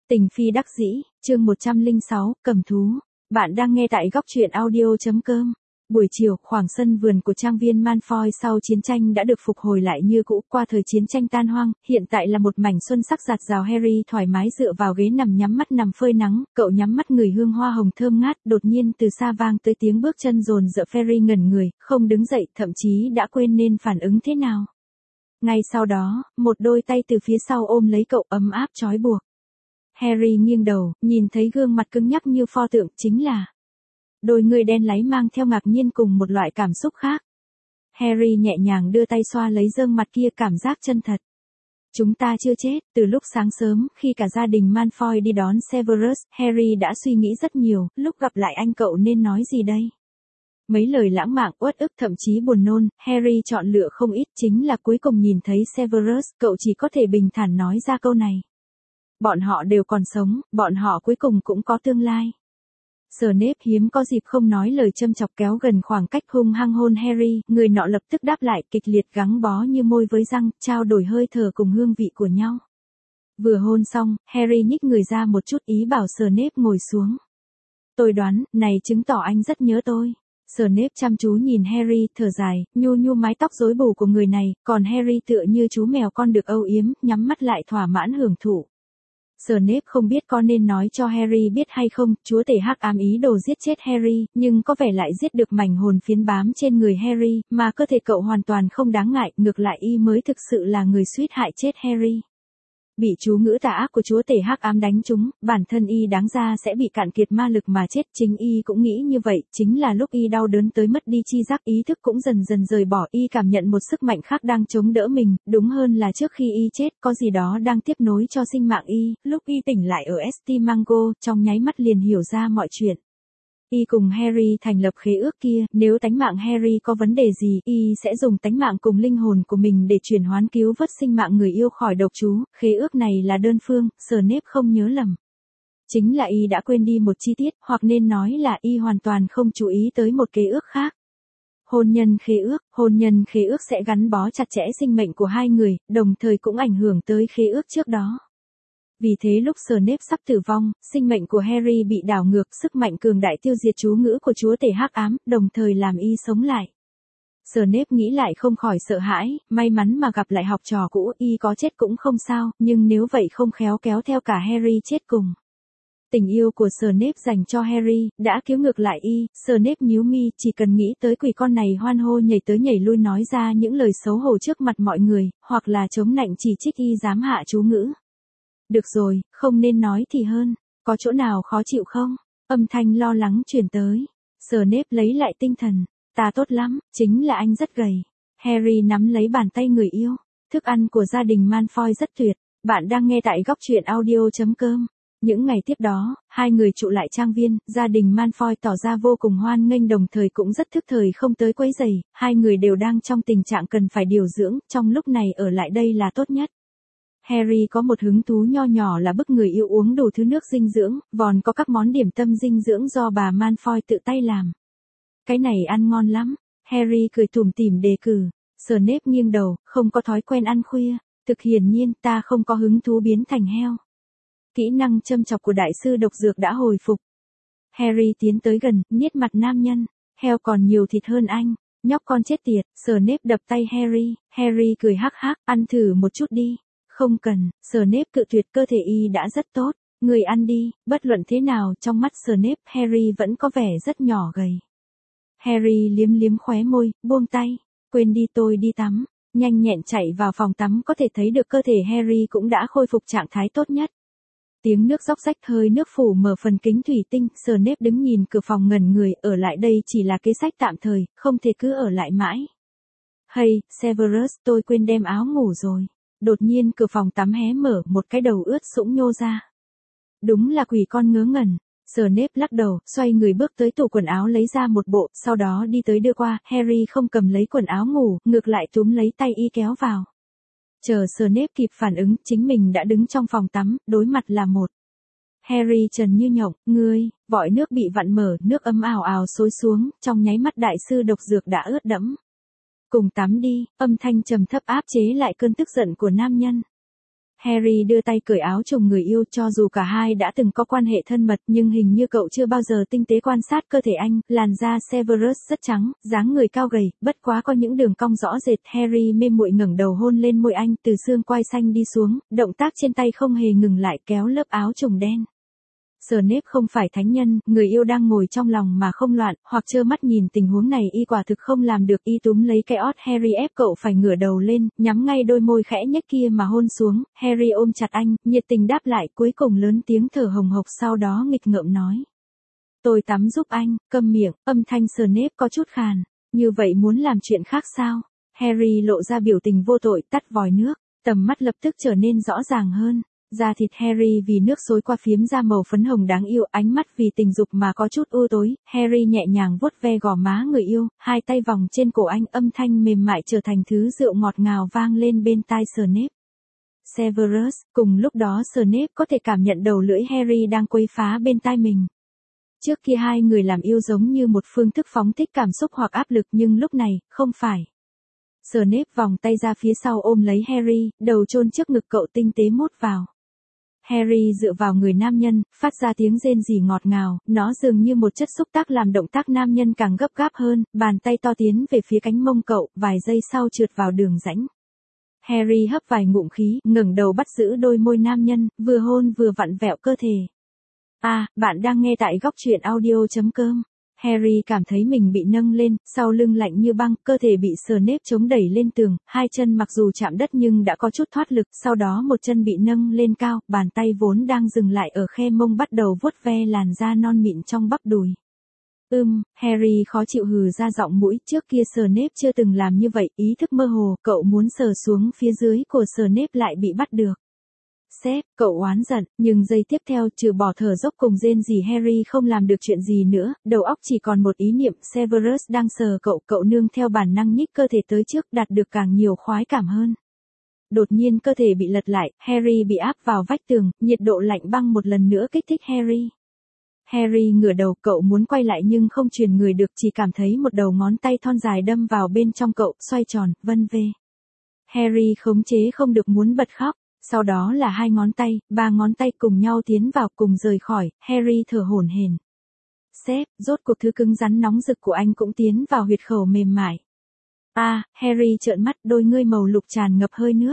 Tình phi đắc dĩ, chương 106, cầm thú. Bạn đang nghe tại góc truyện audio.com. Buổi chiều, khoảng sân vườn của trang viên Malfoy sau chiến tranh đã được phục hồi lại như cũ qua thời chiến tranh tan hoang, hiện tại là một mảnh xuân sắc rạt rào. Harry thoải mái dựa vào ghế nằm nhắm mắt nằm phơi nắng, cậu nhắm mắt ngửi hương hoa hồng thơm ngát, đột nhiên từ xa vang tới tiếng bước chân dồn dập. Harry ngẩn người, không đứng dậy, thậm chí đã quên nên phản ứng thế nào. Ngay sau đó, một đôi tay từ phía sau ôm lấy cậu ấm áp trói buộc. Harry nghiêng đầu, nhìn thấy gương mặt cứng nhắc như pho tượng, chính là đôi người đen láy mang theo ngạc nhiên cùng một loại cảm xúc khác. Harry nhẹ nhàng đưa tay xoa lấy gương mặt kia, cảm giác chân thật. Chúng ta chưa chết. Từ lúc sáng sớm, khi cả gia đình Malfoy đi đón Severus, Harry đã suy nghĩ rất nhiều, lúc gặp lại anh cậu nên nói gì đây? Mấy lời lãng mạn, uất ức, thậm chí buồn nôn, Harry chọn lựa không ít, chính là cuối cùng nhìn thấy Severus, cậu chỉ có thể bình thản nói ra câu này. Bọn họ đều còn sống, bọn họ cuối cùng cũng có tương lai. Snape hiếm có dịp không nói lời châm chọc, kéo gần khoảng cách hung hăng hôn Harry, người nọ lập tức đáp lại, kịch liệt gắn bó như môi với răng, trao đổi hơi thở cùng hương vị của nhau. Vừa hôn xong, Harry nhích người ra một chút, ý bảo Snape ngồi xuống. Tôi đoán, này chứng tỏ anh rất nhớ tôi. Snape chăm chú nhìn Harry, thở dài, nhu nhu mái tóc rối bù của người này, còn Harry tựa như chú mèo con được âu yếm, nhắm mắt lại thỏa mãn hưởng thụ. Snape không biết có nên nói cho Harry biết hay không, chúa tể hắc ám ý đồ giết chết Harry, nhưng có vẻ lại giết được mảnh hồn phiến bám trên người Harry, mà cơ thể cậu hoàn toàn không đáng ngại, ngược lại y mới thực sự là người suýt hại chết Harry. Bị chú ngữ tà ác của chúa tể hắc ám đánh trúng, bản thân y đáng ra sẽ bị cạn kiệt ma lực mà chết, chính y cũng nghĩ như vậy, chính là lúc y đau đớn tới mất đi chi giác, ý thức cũng dần dần rời bỏ, y cảm nhận một sức mạnh khác đang chống đỡ mình, đúng hơn là trước khi y chết, có gì đó đang tiếp nối cho sinh mạng y, lúc y tỉnh lại ở St. Mungo, trong nháy mắt liền hiểu ra mọi chuyện. Y cùng Harry thành lập khế ước kia, nếu tánh mạng Harry có vấn đề gì, y sẽ dùng tánh mạng cùng linh hồn của mình để chuyển hoán cứu vớt sinh mạng người yêu khỏi độc chú, khế ước này là đơn phương, Snape không nhớ lầm. Chính là y đã quên đi một chi tiết, hoặc nên nói là y hoàn toàn không chú ý tới một khế ước khác. Hôn nhân khế ước sẽ gắn bó chặt chẽ sinh mệnh của hai người, đồng thời cũng ảnh hưởng tới khế ước trước đó. Vì thế lúc Snape sắp tử vong, sinh mệnh của Harry bị đảo ngược, sức mạnh cường đại tiêu diệt chú ngữ của chúa tể hắc ám, đồng thời làm y sống lại. Snape nghĩ lại không khỏi sợ hãi, may mắn mà gặp lại học trò cũ, y có chết cũng không sao, nhưng nếu vậy không khéo kéo theo cả Harry chết cùng. Tình yêu của Snape dành cho Harry đã cứu ngược lại y. Snape nhíu mi, chỉ cần nghĩ tới quỷ con này hoan hô nhảy tới nhảy lui nói ra những lời xấu hổ trước mặt mọi người, hoặc là chống nạnh chỉ trích y dám hạ chú ngữ. Được rồi, không nên nói thì hơn, có chỗ nào khó chịu không? Âm thanh lo lắng truyền tới. Snape lấy lại tinh thần, ta tốt lắm, chính là anh rất gầy. Harry nắm lấy bàn tay người yêu, thức ăn của gia đình Malfoy rất tuyệt, bạn đang nghe tại góc truyện audio.com. Những ngày tiếp đó, hai người trụ lại trang viên, gia đình Malfoy tỏ ra vô cùng hoan nghênh, đồng thời cũng rất thức thời không tới quấy rầy, hai người đều đang trong tình trạng cần phải điều dưỡng, trong lúc này ở lại đây là tốt nhất. Harry có một hứng thú nho nhỏ là bức người yêu uống đủ thứ nước dinh dưỡng, còn có các món điểm tâm dinh dưỡng do bà Malfoy tự tay làm. Cái này ăn ngon lắm, Harry cười tủm tỉm đề cử. Snape nghiêng đầu, không có thói quen ăn khuya, thực hiển nhiên ta không có hứng thú biến thành heo. Kỹ năng châm chọc của đại sư độc dược đã hồi phục. Harry tiến tới gần, niết mặt nam nhân, heo còn nhiều thịt hơn anh, nhóc con chết tiệt. Snape đập tay Harry, Harry cười hắc hắc, ăn thử một chút đi. Không cần, Snape cự tuyệt, cơ thể y đã rất tốt, người ăn đi. Bất luận thế nào, trong mắt Snape, Harry vẫn có vẻ rất nhỏ gầy. Harry liếm liếm khóe môi, buông tay, quên đi, tôi đi tắm, nhanh nhẹn chạy vào phòng tắm, có thể thấy được cơ thể Harry cũng đã khôi phục trạng thái tốt nhất. Tiếng nước róc rách, hơi nước phủ mở phần kính thủy tinh, Snape đứng nhìn cửa phòng ngẩn người, ở lại đây chỉ là kế sách tạm thời, không thể cứ ở lại mãi. Hey, Severus, tôi quên đem áo ngủ rồi. Đột nhiên cửa phòng tắm hé mở, một cái đầu ướt sũng nhô ra. Đúng là quỷ con ngớ ngẩn. Snape lắc đầu, xoay người bước tới tủ quần áo lấy ra một bộ, sau đó đi tới đưa qua. Harry không cầm lấy quần áo ngủ, ngược lại túm lấy tay y kéo vào. Chờ Snape kịp phản ứng, chính mình đã đứng trong phòng tắm, đối mặt là một Harry trần như nhộng, ngươi, vòi nước bị vặn mở, nước ấm ào ào xối xuống, trong nháy mắt đại sư độc dược đã ướt đẫm. Cùng tắm đi, âm thanh trầm thấp áp chế lại cơn tức giận của nam nhân. Harry đưa tay cởi áo trùng người yêu, cho dù cả hai đã từng có quan hệ thân mật, nhưng hình như cậu chưa bao giờ tinh tế quan sát cơ thể anh. Làn da Severus rất trắng, dáng người cao gầy, bất quá có những đường cong rõ rệt. Harry mê muội ngẩng đầu hôn lên môi anh, từ xương quai xanh đi xuống, động tác trên tay không hề ngừng lại, kéo lớp áo trùng đen. Snape không phải thánh nhân, người yêu đang ngồi trong lòng mà không loạn, hoặc trơ mắt nhìn tình huống này y quả thực không làm được. Y túm lấy cái ót Harry ép cậu phải ngửa đầu lên, nhắm ngay đôi môi khẽ nhếch kia mà hôn xuống. Harry ôm chặt anh, nhiệt tình đáp lại, cuối cùng lớn tiếng thở hồng hộc, sau đó nghịch ngợm nói. Tôi tắm giúp anh. Câm miệng. Âm thanh Snape có chút khàn. Như vậy muốn làm chuyện khác sao? Harry lộ ra biểu tình vô tội, tắt vòi nước, tầm mắt lập tức trở nên rõ ràng hơn. Da thịt Harry vì nước xối qua phiếm ra màu phấn hồng đáng yêu, ánh mắt vì tình dục mà có chút u tối. Harry nhẹ nhàng vuốt ve gò má người yêu, hai tay vòng trên cổ anh, âm thanh mềm mại trở thành thứ rượu ngọt ngào vang lên bên tai Snape. Severus, cùng lúc đó Snape có thể cảm nhận đầu lưỡi Harry đang quấy phá bên tai mình. Trước kia hai người làm yêu giống như một phương thức phóng thích cảm xúc hoặc áp lực, nhưng lúc này, không phải. Snape vòng tay ra phía sau ôm lấy Harry, đầu chôn trước ngực cậu, tinh tế mút vào. Harry dựa vào người nam nhân, phát ra tiếng rên rỉ ngọt ngào, nó dường như một chất xúc tác làm động tác nam nhân càng gấp gáp hơn, bàn tay to tiến về phía cánh mông cậu, vài giây sau trượt vào đường rãnh. Harry hấp vài ngụm khí, ngẩng đầu bắt giữ đôi môi nam nhân, vừa hôn vừa vặn vẹo cơ thể. Bạn đang nghe tại góc truyện audio.com. Harry cảm thấy mình bị nâng lên, sau lưng lạnh như băng, cơ thể bị Snape chống đẩy lên tường, hai chân mặc dù chạm đất nhưng đã có chút thoát lực, sau đó một chân bị nâng lên cao, bàn tay vốn đang dừng lại ở khe mông bắt đầu vuốt ve làn da non mịn trong bắp đùi. Harry khó chịu hừ ra giọng mũi, trước kia Snape chưa từng làm như vậy, ý thức mơ hồ, cậu muốn sờ xuống phía dưới của Snape lại bị bắt được. Sếp, cậu oán giận, nhưng giây tiếp theo trừ bỏ thở dốc cùng rên rỉ Harry không làm được chuyện gì nữa, đầu óc chỉ còn một ý niệm, Severus đang sờ cậu nương theo bản năng nhích cơ thể tới trước, đạt được càng nhiều khoái cảm hơn. Đột nhiên cơ thể bị lật lại, Harry bị áp vào vách tường, nhiệt độ lạnh băng một lần nữa kích thích Harry. Harry ngửa đầu, cậu muốn quay lại nhưng không chuyển người được, chỉ cảm thấy một đầu ngón tay thon dài đâm vào bên trong cậu, xoay tròn, vân vê. Harry khống chế không được muốn bật khóc. Sau đó là hai ngón tay, ba ngón tay cùng nhau tiến vào, cùng rời khỏi. Harry thở hổn hển. Sếp, rốt cuộc thứ cứng rắn nóng rực của anh cũng tiến vào huyệt khẩu mềm mại. Harry trợn mắt, đôi ngươi màu lục tràn ngập hơi nước.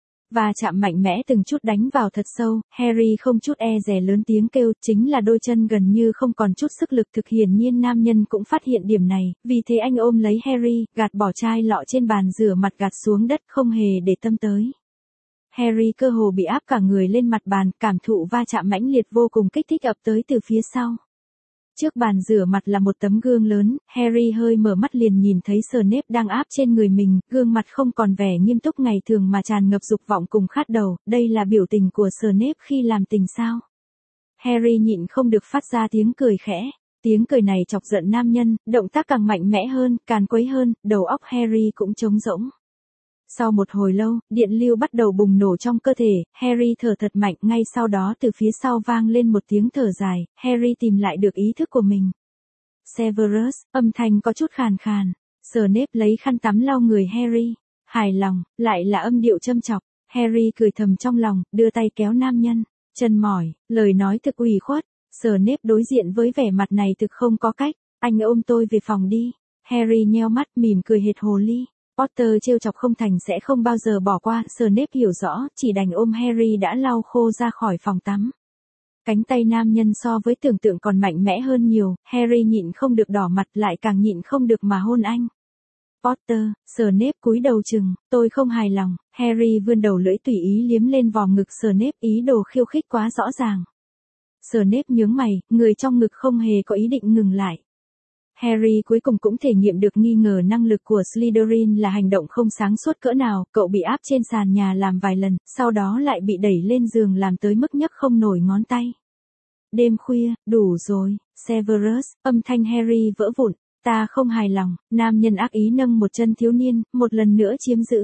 Và chạm mạnh mẽ từng chút đánh vào thật sâu, Harry không chút e dè lớn tiếng kêu, chính là đôi chân gần như không còn chút sức lực. Thực hiển nhiên nam nhân cũng phát hiện điểm này, vì thế anh ôm lấy Harry, gạt bỏ chai lọ trên bàn rửa mặt gạt xuống đất, không hề để tâm tới. Harry cơ hồ bị áp cả người lên mặt bàn, cảm thụ va chạm mãnh liệt vô cùng kích thích ập tới từ phía sau. Trước bàn rửa mặt là một tấm gương lớn, Harry hơi mở mắt liền nhìn thấy Snape đang áp trên người mình, gương mặt không còn vẻ nghiêm túc ngày thường mà tràn ngập dục vọng cùng khát đầu, đây là biểu tình của Snape khi làm tình sao? Harry nhịn không được phát ra tiếng cười khẽ. Tiếng cười này chọc giận nam nhân, động tác càng mạnh mẽ hơn, càn quấy hơn, đầu óc Harry cũng trống rỗng. Sau một hồi lâu, điện lưu bắt đầu bùng nổ trong cơ thể, Harry thở thật mạnh, ngay sau đó từ phía sau vang lên một tiếng thở dài, Harry tìm lại được ý thức của mình. Severus, âm thanh có chút khàn khàn. Snape lấy khăn tắm lau người Harry. Hài lòng, lại là âm điệu châm chọc. Harry cười thầm trong lòng, đưa tay kéo nam nhân. Chân mỏi, lời nói thực ủy khuất. Snape đối diện với vẻ mặt này thực không có cách. Anh ôm tôi về phòng đi. Harry nheo mắt mỉm cười hệt hồ ly. Potter trêu chọc không thành sẽ không bao giờ bỏ qua, Snape hiểu rõ, chỉ đành ôm Harry đã lau khô ra khỏi phòng tắm. Cánh tay nam nhân so với tưởng tượng còn mạnh mẽ hơn nhiều, Harry nhịn không được đỏ mặt, lại càng nhịn không được mà hôn anh. Potter, Snape cúi đầu chừng, tôi không hài lòng. Harry vươn đầu lưỡi tùy ý liếm lên vòm ngực Snape, ý đồ khiêu khích quá rõ ràng. Snape nhướng mày, người trong ngực không hề có ý định ngừng lại. Harry cuối cùng cũng thể nghiệm được nghi ngờ năng lực của Slytherin là hành động không sáng suốt cỡ nào, cậu bị áp trên sàn nhà làm vài lần, sau đó lại bị đẩy lên giường làm tới mức nhấc không nổi ngón tay. Đêm khuya, đủ rồi, Severus, âm thanh Harry vỡ vụn, ta không hài lòng, nam nhân ác ý nâng một chân thiếu niên, một lần nữa chiếm giữ.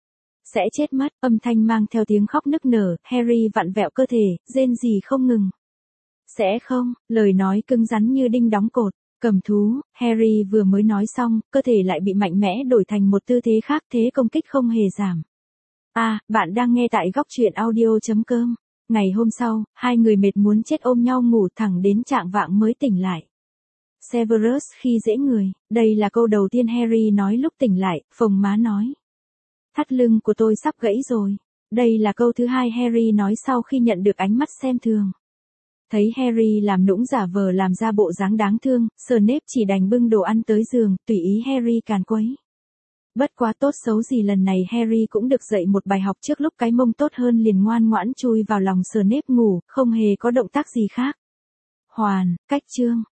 Sẽ chết mất, âm thanh mang theo tiếng khóc nức nở, Harry vặn vẹo cơ thể, rên rỉ không ngừng. Sẽ không, lời nói cứng rắn như đinh đóng cột. Cầm thú, Harry vừa mới nói xong, cơ thể lại bị mạnh mẽ đổi thành một tư thế khác, thế công kích không hề giảm. Bạn đang nghe tại góc truyện audio.com. Ngày hôm sau, hai người mệt muốn chết ôm nhau ngủ thẳng đến chạng vạng mới tỉnh lại. Severus khi dễ người, đây là câu đầu tiên Harry nói lúc tỉnh lại, phồng má nói. Thắt lưng của tôi sắp gãy rồi. Đây là câu thứ hai Harry nói sau khi nhận được ánh mắt xem thường. Thấy Harry làm nũng giả vờ làm ra bộ dáng đáng thương, Snape chỉ đành bưng đồ ăn tới giường, tùy ý Harry càn quấy. Bất quá tốt xấu gì lần này Harry cũng được dạy một bài học trước lúc cái mông tốt hơn liền ngoan ngoãn chui vào lòng Snape ngủ, không hề có động tác gì khác. Hoàn, cách chương.